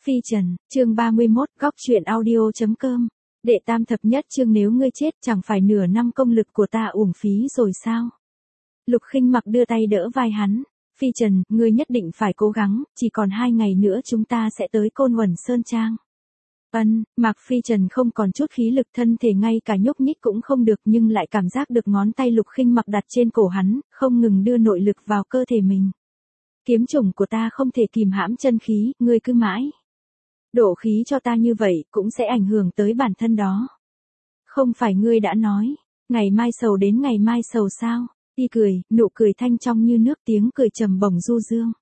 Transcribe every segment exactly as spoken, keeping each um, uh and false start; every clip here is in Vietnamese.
Phi Trần, chương ba mươi mốt, góc truyện audio.com. Đệ tam thập nhất chương, nếu ngươi chết chẳng phải nửa năm công lực của ta uổng phí rồi sao? Lục Khinh Mặc đưa tay đỡ vai hắn. Phi Trần, ngươi nhất định phải cố gắng, chỉ còn hai ngày nữa chúng ta sẽ tới Côn Uẩn Sơn Trang. Ân, Mạc Phi Trần không còn chút khí lực, thân thể ngay cả nhúc nhích cũng không được, nhưng lại cảm giác được ngón tay Lục Khinh Mặc đặt trên cổ hắn, không ngừng đưa nội lực vào cơ thể mình. Kiếm chủng của ta không thể kìm hãm chân khí, ngươi cứ mãi đổ khí cho ta như vậy, cũng sẽ ảnh hưởng tới bản thân đó. Không phải ngươi đã nói, ngày mai sầu đến ngày mai sầu sao? Y cười, nụ cười thanh trong như nước, tiếng cười trầm bổng du dương.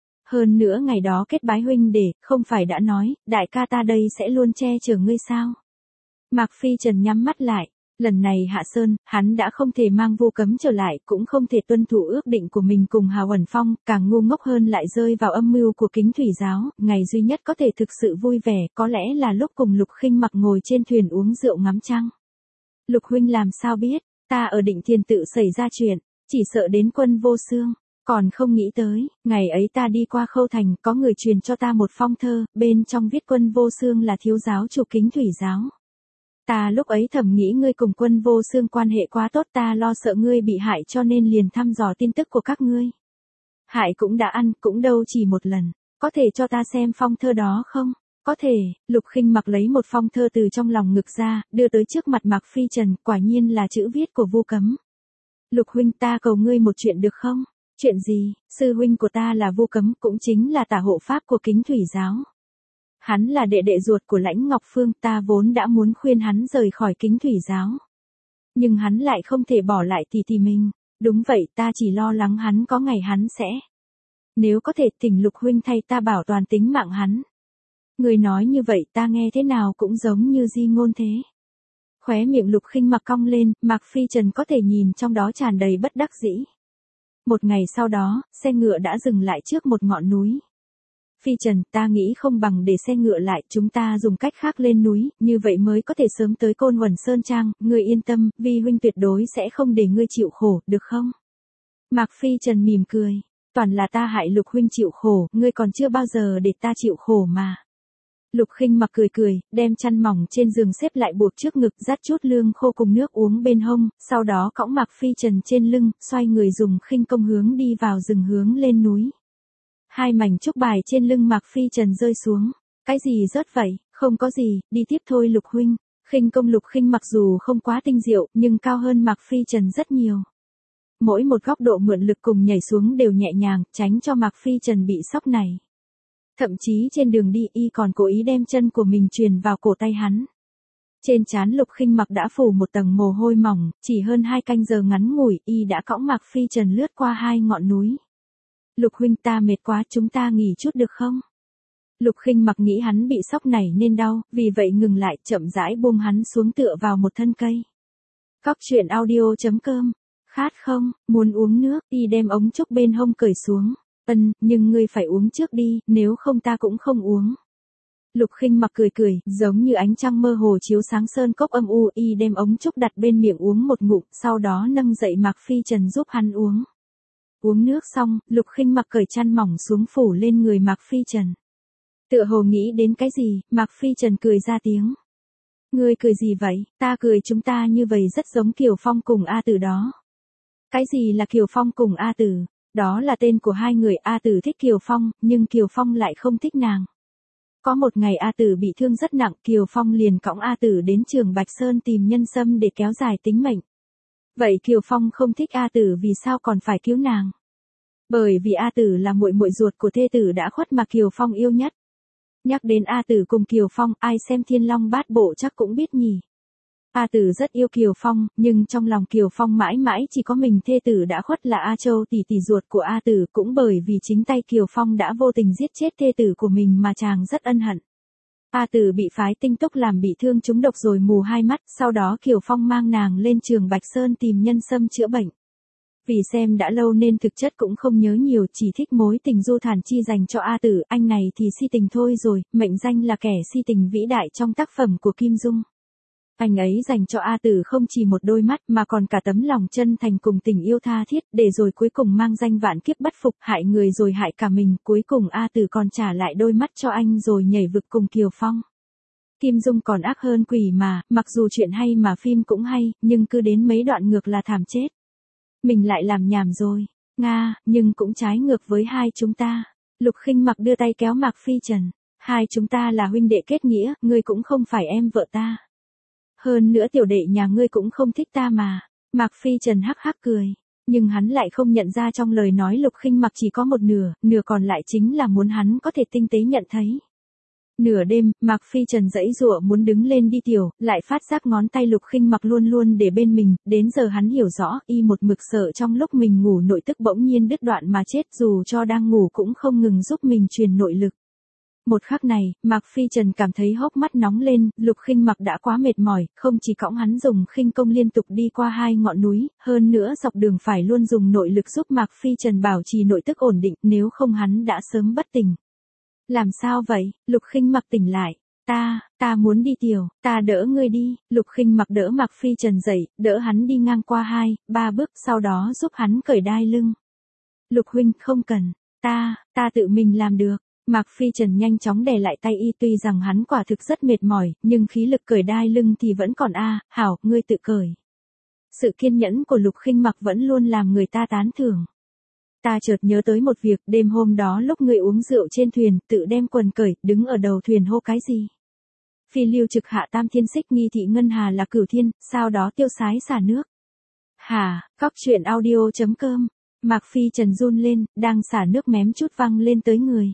Hơn nữa ngày đó kết bái huynh đệ, không phải đã nói, đại ca ta đây sẽ luôn che chở ngươi sao? Mạc Phi Trần nhắm mắt lại. Lần này hạ sơn, hắn đã không thể mang Vu Cấm trở lại, cũng không thể tuân thủ ước định của mình cùng Hào Uẩn Phong, càng ngu ngốc hơn lại rơi vào âm mưu của Kính Thủy giáo. Ngày duy nhất có thể thực sự vui vẻ, có lẽ là lúc cùng Lục Khinh Mặc ngồi trên thuyền uống rượu ngắm trăng. Lục huynh làm sao biết, ta ở Định Thiên tự xảy ra chuyện, chỉ sợ đến Quân Vô Xương, còn không nghĩ tới, ngày ấy ta đi qua Khâu Thành, có người truyền cho ta một phong thơ, bên trong viết Quân Vô Xương là thiếu giáo chủ Kính Thủy giáo. Ta lúc ấy thầm nghĩ ngươi cùng Quân Vô Xương quan hệ quá tốt, ta lo sợ ngươi bị hại cho nên liền thăm dò tin tức của các ngươi. Hại cũng đã ăn, cũng đâu chỉ một lần, có thể cho ta xem phong thơ đó không? Có thể. Lục Khinh Mặc lấy một phong thơ từ trong lòng ngực ra, đưa tới trước mặt Mạc Phi Trần, quả nhiên là chữ viết của Vu Cấm. Lục huynh, ta cầu ngươi một chuyện được không? Chuyện gì? Sư huynh của ta là Vu Cấm, cũng chính là tả hộ pháp của Kính Thủy giáo. Hắn là đệ đệ ruột của Lãnh Ngọc Phương, ta vốn đã muốn khuyên hắn rời khỏi Kính Thủy giáo. Nhưng hắn lại không thể bỏ lại tỷ tỷ mình. Đúng vậy, ta chỉ lo lắng hắn có ngày hắn sẽ. Nếu có thể thỉnh Lục huynh thay ta bảo toàn tính mạng hắn. Người nói như vậy ta nghe thế nào cũng giống như di ngôn thế. Khóe miệng Lục Khinh Mặc cong lên, Mạc Phi Trần có thể nhìn trong đó tràn đầy bất đắc dĩ. Một ngày sau đó, xe ngựa đã dừng lại trước một ngọn núi. Phi Trần, ta nghĩ không bằng để xe ngựa lại, chúng ta dùng cách khác lên núi, như vậy mới có thể sớm tới Côn Uẩn Sơn Trang, ngươi yên tâm, vi huynh tuyệt đối sẽ không để ngươi chịu khổ, được không? Mạc Phi Trần mỉm cười, toàn là ta hại Lục huynh chịu khổ, ngươi còn chưa bao giờ để ta chịu khổ mà. Lục Khinh Mặc cười cười, đem chăn mỏng trên giường xếp lại buộc trước ngực, dắt chút lương khô cùng nước uống bên hông, sau đó cõng Mạc Phi Trần trên lưng, xoay người dùng khinh công hướng đi vào rừng hướng lên núi. Hai mảnh trúc bài trên lưng Mạc Phi Trần rơi xuống. Cái gì rớt vậy? Không có gì, đi tiếp thôi Lục huynh. Khinh công Lục Khinh mặc dù không quá tinh diệu, nhưng cao hơn Mạc Phi Trần rất nhiều. Mỗi một góc độ mượn lực cùng nhảy xuống đều nhẹ nhàng, tránh cho Mạc Phi Trần bị sốc này. Thậm chí trên đường đi y còn cố ý đem chân của mình truyền vào cổ tay hắn. Trên trán Lục Khinh Mặc đã phủ một tầng mồ hôi mỏng, chỉ hơn hai canh giờ ngắn ngủi, y đã cõng Mạc Phi Trần lướt qua hai ngọn núi. Lục huynh, ta mệt quá, chúng ta nghỉ chút được không? Lục Khinh Mặc nghĩ hắn bị sốc này nên đau, vì vậy ngừng lại, chậm rãi buông hắn xuống tựa vào một thân cây. Góc truyện audio.com. Khát không? Muốn uống nước? Y đem ống trúc bên hông cởi xuống. Ân, nhưng ngươi phải uống trước đi, nếu không ta cũng không uống. Lục Khinh Mặc cười cười, giống như ánh trăng mơ hồ chiếu sáng sơn cốc âm u, y đem ống trúc đặt bên miệng uống một ngụm, sau đó nâng dậy Mạc Phi Trần giúp hắn uống. Uống nước xong, Lục Khinh Mặc cởi chăn mỏng xuống phủ lên người Mạc Phi Trần. Tựa hồ nghĩ đến cái gì, Mạc Phi Trần cười ra tiếng. Ngươi cười gì vậy? Ta cười chúng ta như vậy rất giống Kiều Phong cùng A Tử đó. Cái gì là Kiều Phong cùng A Tử? Đó là tên của hai người, A Tử thích Kiều Phong, nhưng Kiều Phong lại không thích nàng. Có một ngày A Tử bị thương rất nặng, Kiều Phong liền cõng A Tử đến Trường Bạch Sơn tìm nhân sâm để kéo dài tính mệnh. Vậy Kiều Phong không thích A Tử vì sao còn phải cứu nàng? Bởi vì A Tử là muội muội ruột của thê tử đã khuất mà Kiều Phong yêu nhất. Nhắc đến A Tử cùng Kiều Phong, ai xem Thiên Long Bát Bộ chắc cũng biết nhỉ. A Tử rất yêu Kiều Phong, nhưng trong lòng Kiều Phong mãi mãi chỉ có mình thê tử đã khuất là A Châu, tỷ tỷ ruột của A Tử, cũng bởi vì chính tay Kiều Phong đã vô tình giết chết thê tử của mình mà chàng rất ân hận. A Tử bị phái Tinh Túc làm bị thương trúng độc rồi mù hai mắt, sau đó Kiều Phong mang nàng lên Trường Bạch Sơn tìm nhân sâm chữa bệnh. Vì xem đã lâu nên thực chất cũng không nhớ nhiều, chỉ thích mối tình du thản chi dành cho A Tử, anh này thì si tình thôi rồi, mệnh danh là kẻ si tình vĩ đại trong tác phẩm của Kim Dung. Anh ấy dành cho A Tử không chỉ một đôi mắt mà còn cả tấm lòng chân thành cùng tình yêu tha thiết, để rồi cuối cùng mang danh vạn kiếp bất phục, hại người rồi hại cả mình, cuối cùng A Tử còn trả lại đôi mắt cho anh rồi nhảy vực cùng Kiều Phong. Kim Dung còn ác hơn quỷ mà, mặc dù chuyện hay mà phim cũng hay, nhưng cứ đến mấy đoạn ngược là thảm chết. Mình lại làm nhảm rồi, Nga, nhưng cũng trái ngược với hai chúng ta. Lục Khinh Mặc đưa tay kéo Mạc Phi Trần. Hai chúng ta là huynh đệ kết nghĩa, ngươi cũng không phải em vợ ta. Hơn nữa tiểu đệ nhà ngươi cũng không thích ta mà. Mạc Phi Trần hắc hắc cười. Nhưng hắn lại không nhận ra trong lời nói Lục Khinh Mặc chỉ có một nửa, nửa còn lại chính là muốn hắn có thể tinh tế nhận thấy. Nửa đêm, Mạc Phi Trần giãy giụa muốn đứng lên đi tiểu, lại phát giác ngón tay Lục Khinh Mặc luôn luôn để bên mình, đến giờ hắn hiểu rõ, y một mực sợ trong lúc mình ngủ nội tức bỗng nhiên đứt đoạn mà chết, dù cho đang ngủ cũng không ngừng giúp mình truyền nội lực. Một khắc này, Mạc Phi Trần cảm thấy hốc mắt nóng lên, Lục Khinh Mặc đã quá mệt mỏi, không chỉ cõng hắn dùng khinh công liên tục đi qua hai ngọn núi, hơn nữa dọc đường phải luôn dùng nội lực giúp Mạc Phi Trần bảo trì nội tức ổn định, nếu không hắn đã sớm bất tỉnh. Làm sao vậy? Lục Khinh Mặc tỉnh lại. Ta, ta muốn đi tiểu, ta đỡ ngươi đi. Lục Khinh Mặc đỡ Mạc Phi Trần dậy, đỡ hắn đi ngang qua hai, ba bước, sau đó giúp hắn cởi đai lưng. Lục huynh không cần, ta, ta tự mình làm được. Mạc Phi Trần nhanh chóng đè lại tay y, tuy rằng hắn quả thực rất mệt mỏi, nhưng khí lực cởi đai lưng thì vẫn còn a, à, hảo, ngươi tự cởi. Sự kiên nhẫn của Lục Khinh Mặc vẫn luôn làm người ta tán thưởng. Ta chợt nhớ tới một việc, đêm hôm đó lúc ngươi uống rượu trên thuyền, tự đem quần cởi, đứng ở đầu thuyền hô cái gì? Phi lưu trực hạ tam thiên xích nghi thị ngân hà là cửu thiên, sau đó tiêu sái xả nước. Hà, Cóc Truyện audio chấm com. Mạc Phi Trần run lên, đang xả nước mém chút văng lên tới người.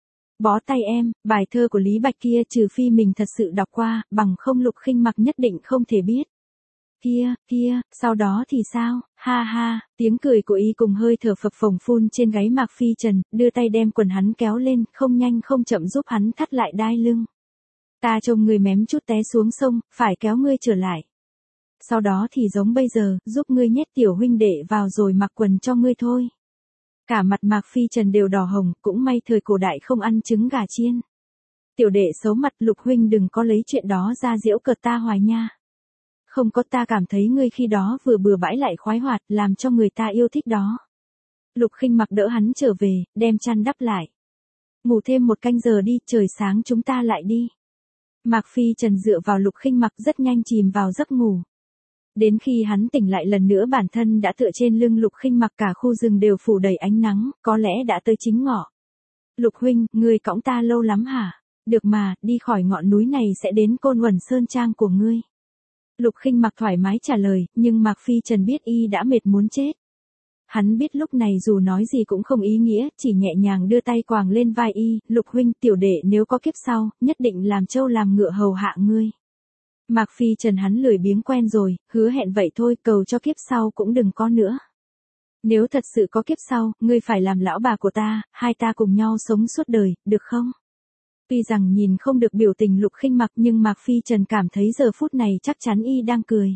Bó tay em, bài thơ của Lý Bạch kia trừ phi mình thật sự đọc qua, bằng không Lục Khinh Mặc nhất định không thể biết. Kia, kia, sau đó thì sao, ha ha, tiếng cười của y cùng hơi thở phập phồng phun trên gáy Mạc Phi Trần, đưa tay đem quần hắn kéo lên, không nhanh không chậm giúp hắn thắt lại đai lưng. Ta trông người mém chút té xuống sông, phải kéo ngươi trở lại. Sau đó thì giống bây giờ, giúp ngươi nhét tiểu huynh đệ vào rồi mặc quần cho ngươi thôi. Cả mặt Mạc Phi Trần đều đỏ hồng, cũng may thời cổ đại không ăn trứng gà chiên. Tiểu đệ xấu mặt, Lục huynh đừng có lấy chuyện đó ra giễu cợt ta hoài nha. Không có, ta cảm thấy ngươi khi đó vừa bừa bãi lại khoái hoạt, làm cho người ta yêu thích đó. Lục Khinh Mặc đỡ hắn trở về, đem chăn đắp lại. Ngủ thêm một canh giờ đi, trời sáng chúng ta lại đi. Mạc Phi Trần dựa vào Lục Khinh Mặc rất nhanh chìm vào giấc ngủ. Đến khi hắn tỉnh lại lần nữa bản thân đã tựa trên lưng Lục Khinh Mặc, cả khu rừng đều phủ đầy ánh nắng, có lẽ đã tới chính ngọ. Lục huynh, ngươi cõng ta lâu lắm hả? Được mà, đi khỏi ngọn núi này sẽ đến Côn Uẩn Sơn Trang của ngươi. Lục Khinh Mặc thoải mái trả lời, nhưng Mạc Phi Trần biết y đã mệt muốn chết. Hắn biết lúc này dù nói gì cũng không ý nghĩa, chỉ nhẹ nhàng đưa tay quàng lên vai y, Lục huynh, tiểu đệ nếu có kiếp sau, nhất định làm trâu làm ngựa hầu hạ ngươi. Mạc Phi Trần hắn lười biếng quen rồi, hứa hẹn vậy thôi, cầu cho kiếp sau cũng đừng có nữa. Nếu thật sự có kiếp sau, ngươi phải làm lão bà của ta, hai ta cùng nhau sống suốt đời, được không? Tuy rằng nhìn không được biểu tình Lục Khinh Mặc nhưng Mạc Phi Trần cảm thấy giờ phút này chắc chắn y đang cười.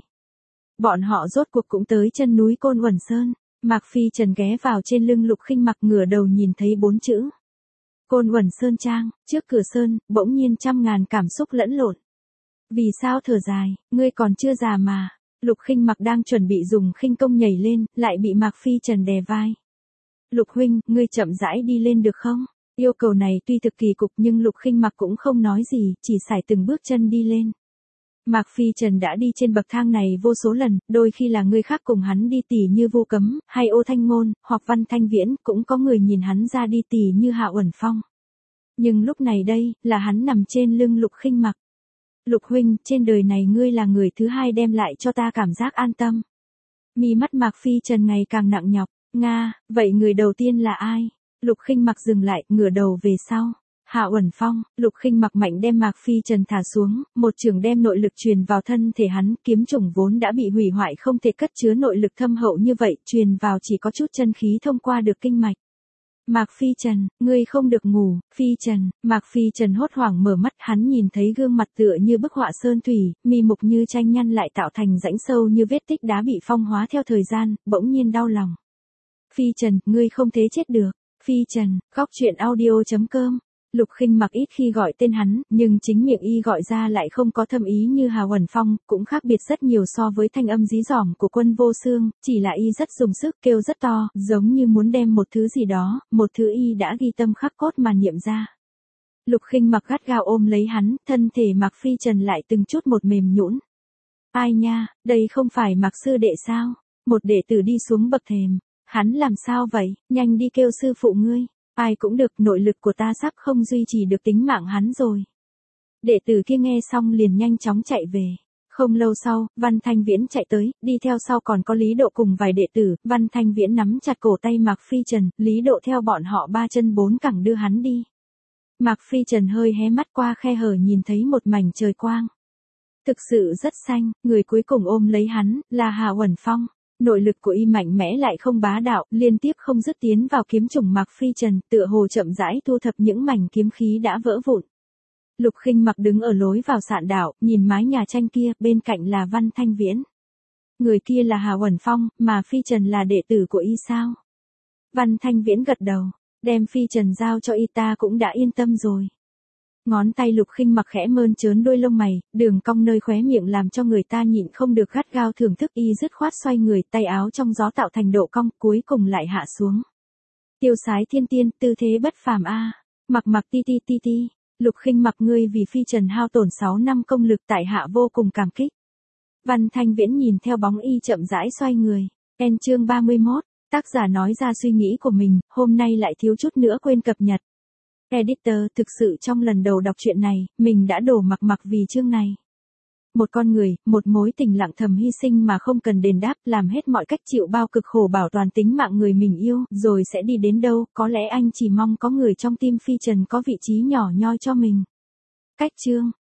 Bọn họ rốt cuộc cũng tới chân núi Côn Uẩn Sơn. Mạc Phi Trần ghé vào trên lưng Lục Khinh Mặc, ngửa đầu nhìn thấy bốn chữ. Côn Uẩn Sơn Trang, trước cửa sơn, bỗng nhiên trăm ngàn cảm xúc lẫn lộn. Vì sao thở dài, ngươi còn chưa già mà. Lục Khinh Mặc đang chuẩn bị dùng khinh công nhảy lên, lại bị Mạc Phi Trần đè vai. Lục huynh, ngươi chậm rãi đi lên được không? Yêu cầu này tuy thực kỳ cục nhưng Lục Khinh Mặc cũng không nói gì, chỉ sải từng bước chân đi lên. Mạc Phi Trần đã đi trên bậc thang này vô số lần, đôi khi là người khác cùng hắn đi tỉ như Vô Cấm, hay Ô Thanh Ngôn, hoặc Văn Thanh Viễn, cũng có người nhìn hắn ra đi tỉ như Hạ Uẩn Phong. Nhưng lúc này đây, là hắn nằm trên lưng Lục Khinh Mặc. Lục huynh, trên đời này ngươi là người thứ hai đem lại cho ta cảm giác an tâm. Mi mắt Mạc Phi Trần ngày càng nặng nhọc. Nga, vậy người đầu tiên là ai? Lục Khinh Mặc dừng lại, ngửa đầu về sau. Hạ Uẩn Phong. Lục Khinh Mặc mạnh đem Mạc Phi Trần thả xuống, một chưởng đem nội lực truyền vào thân thể hắn, kiếm chủng vốn đã bị hủy hoại không thể cất chứa nội lực thâm hậu như vậy, truyền vào chỉ có chút chân khí thông qua được kinh mạch. Mạc Phi Trần, ngươi không được ngủ. Phi Trần. Mạc Phi Trần hốt hoảng mở mắt, hắn nhìn thấy gương mặt tựa như bức họa sơn thủy, mi mục như tranh nhăn lại tạo thành rãnh sâu như vết tích đá bị phong hóa theo thời gian, bỗng nhiên đau lòng. Phi Trần, ngươi không thế chết được. Phi Trần, Cóc Truyện audio chấm com Lục Khinh Mặc ít khi gọi tên hắn, nhưng chính miệng y gọi ra lại không có thâm ý như Hà Uẩn Phong, cũng khác biệt rất nhiều so với thanh âm dí dỏm của Quân Vô Xương, chỉ là y rất dùng sức kêu rất to, giống như muốn đem một thứ gì đó, một thứ y đã ghi tâm khắc cốt mà niệm ra. Lục Khinh Mặc gắt gao ôm lấy hắn, thân thể Mạc Phi Trần lại từng chút một mềm nhũn. Ai nha, đây không phải Mạc sư đệ sao? Một đệ tử đi xuống bậc thềm. Hắn làm sao vậy, nhanh đi kêu sư phụ ngươi. Ai cũng được, nội lực của ta sắp không duy trì được tính mạng hắn rồi. Đệ tử kia nghe xong liền nhanh chóng chạy về. Không lâu sau, Văn Thanh Viễn chạy tới, đi theo sau còn có Lý Độ cùng vài đệ tử. Văn Thanh Viễn nắm chặt cổ tay Mạc Phi Trần, Lý Độ theo bọn họ ba chân bốn cẳng đưa hắn đi. Mạc Phi Trần hơi hé mắt qua khe hở nhìn thấy một mảnh trời quang. Thực sự rất xanh, người cuối cùng ôm lấy hắn, là Hà Uẩn Phong. Nội lực của y mạnh mẽ lại không bá đạo, liên tiếp không dứt tiến vào kiếm trùng Mạc Phi Trần, tựa hồ chậm rãi thu thập những mảnh kiếm khí đã vỡ vụn. Lục Khinh Mặc đứng ở lối vào sạn đảo, nhìn mái nhà tranh kia, bên cạnh là Văn Thanh Viễn. Người kia là Hà Uẩn Phong, mà Phi Trần là đệ tử của y sao? Văn Thanh Viễn gật đầu, đem Phi Trần giao cho y ta cũng đã yên tâm rồi. Ngón tay Lục Khinh Mặc khẽ mơn trớn đôi lông mày, đường cong nơi khóe miệng làm cho người ta nhịn không được gắt gao thưởng thức y dứt khoát xoay người, tay áo trong gió tạo thành độ cong, cuối cùng lại hạ xuống. Tiêu sái thiên tiên, tư thế bất phàm a. Mặc Mặc ti ti ti ti, Lục Khinh Mặc ngươi vì Phi Trần hao tổn sáu năm công lực tại hạ vô cùng cảm kích. Văn Thanh Viễn nhìn theo bóng y chậm rãi xoay người. En chương ba mươi mốt, tác giả nói ra suy nghĩ của mình, hôm nay lại thiếu chút nữa quên cập nhật. Editor, thực sự trong lần đầu đọc truyện này, mình đã đổ Mặc Mặc vì chương này. Một con người, một mối tình lặng thầm hy sinh mà không cần đền đáp, làm hết mọi cách chịu bao cực khổ bảo toàn tính mạng người mình yêu, rồi sẽ đi đến đâu, có lẽ anh chỉ mong có người trong tim Phi Trần có vị trí nhỏ nhoi cho mình. Cách chương.